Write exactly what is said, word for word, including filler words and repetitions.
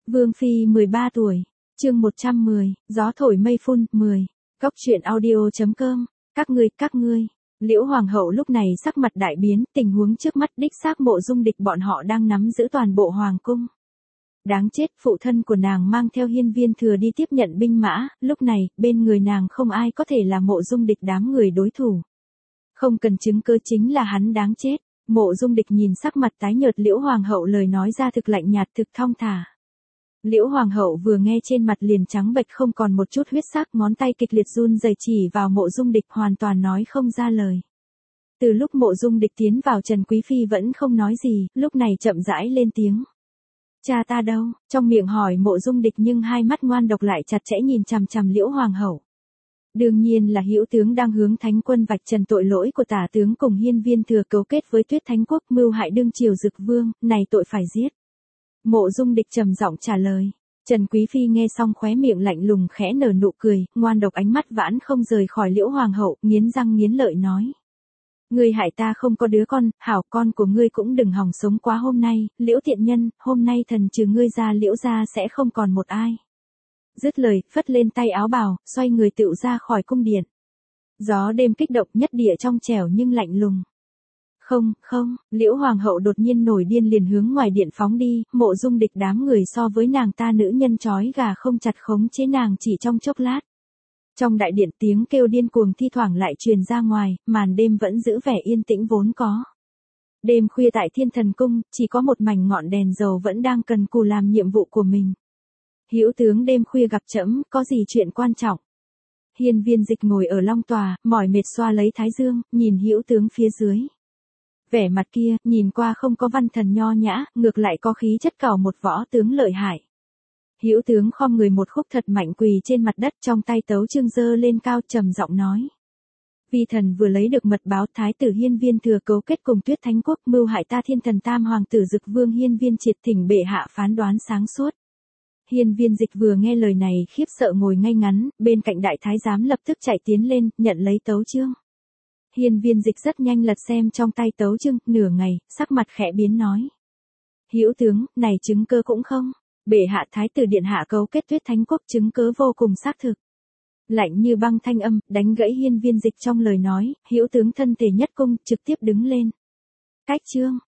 Vương Phi mười ba tuổi, chương một trăm mười, gió thổi mây phun, mười, Cốc truyện audio chấm com, các ngươi, các ngươi. Liễu Hoàng hậu lúc này sắc mặt đại biến, tình huống trước mắt đích xác Mộ Dung Địch bọn họ đang nắm giữ toàn bộ hoàng cung. Đáng chết, phụ thân của nàng mang theo Hiên Viên Thừa đi tiếp nhận binh mã, lúc này, bên người nàng không ai có thể là Mộ Dung Địch đám người đối thủ. Không cần chứng cứ chính là hắn đáng chết. Mộ Dung Địch nhìn sắc mặt tái nhợt Liễu Hoàng hậu lời nói ra thực lạnh nhạt thực thong thả. Liễu Hoàng hậu vừa nghe trên mặt liền trắng bệch không còn một chút huyết sắc, ngón tay kịch liệt run rẩy chỉ vào Mộ Dung Địch hoàn toàn nói không ra lời. Từ lúc Mộ Dung Địch tiến vào Trần Quý Phi vẫn không nói gì, lúc này chậm rãi lên tiếng. Cha ta đâu? Trong miệng hỏi Mộ Dung Địch nhưng hai mắt ngoan độc lại chặt chẽ nhìn chằm chằm Liễu Hoàng hậu. Đương nhiên là Hữu tướng đang hướng Thánh quân vạch trần tội lỗi của Tả tướng cùng Hiên Viên Thừa cấu kết với Tuyết Thánh quốc mưu hại đương triều Dực Vương, này tội phải giết. Mộ Dung Địch trầm giọng trả lời. Trần Quý Phi nghe xong khóe miệng lạnh lùng khẽ nở nụ cười, ngoan độc ánh mắt vãn không rời khỏi Liễu Hoàng hậu, nghiến răng nghiến lợi nói. Ngươi hại ta không có đứa con, hảo con của ngươi cũng đừng hòng sống quá hôm nay, Liễu thiện nhân, hôm nay thần trừ ngươi ra Liễu gia sẽ không còn một ai. Dứt lời, phất lên tay áo bào, xoay người tựu ra khỏi cung điện. Gió đêm kích động nhất địa trong trẻo nhưng lạnh lùng. Không, không, Liễu Hoàng hậu đột nhiên nổi điên liền hướng ngoài điện phóng đi, Mộ Dung Địch đám người so với nàng ta nữ nhân chói gà không chặt khống chế nàng chỉ trong chốc lát. Trong đại điện tiếng kêu điên cuồng thi thoảng lại truyền ra ngoài, màn đêm vẫn giữ vẻ yên tĩnh vốn có. Đêm khuya tại Thiên Thần Cung, chỉ có một mảnh ngọn đèn dầu vẫn đang cần cù làm nhiệm vụ của mình. Hữu tướng đêm khuya gặp trẫm, có gì chuyện quan trọng? Hiên Viên Dịch ngồi ở long tòa, mỏi mệt xoa lấy thái dương, nhìn Hữu tướng phía dưới. Vẻ mặt kia, nhìn qua không có văn thần nho nhã, ngược lại có khí chất cảo một võ tướng lợi hại. Hữu tướng khom người một khúc thật mạnh quỳ trên mặt đất, trong tay tấu chương giơ lên cao trầm giọng nói. Vi thần vừa lấy được mật báo thái tử Hiên Viên Thừa cấu kết cùng Tuyết Thánh quốc mưu hại ta Thiên Thần Tam hoàng tử Dực Vương Hiên Viên Triệt, thỉnh bệ hạ phán đoán sáng suốt. Hiên Viên Dịch vừa nghe lời này khiếp sợ ngồi ngay ngắn, bên cạnh đại thái giám lập tức chạy tiến lên, nhận lấy tấu chương. Hiên Viên Dịch rất nhanh lật xem trong tay tấu chương, nửa ngày, sắc mặt khẽ biến nói. Hữu tướng, này chứng cơ cũng không. Bệ hạ thái tử điện hạ cấu kết Tuyết Thánh quốc chứng cớ vô cùng xác thực. Lạnh như băng thanh âm, đánh gãy Hiên Viên Dịch trong lời nói, Hữu tướng thân thể nhất cung, trực tiếp đứng lên. Cách chương,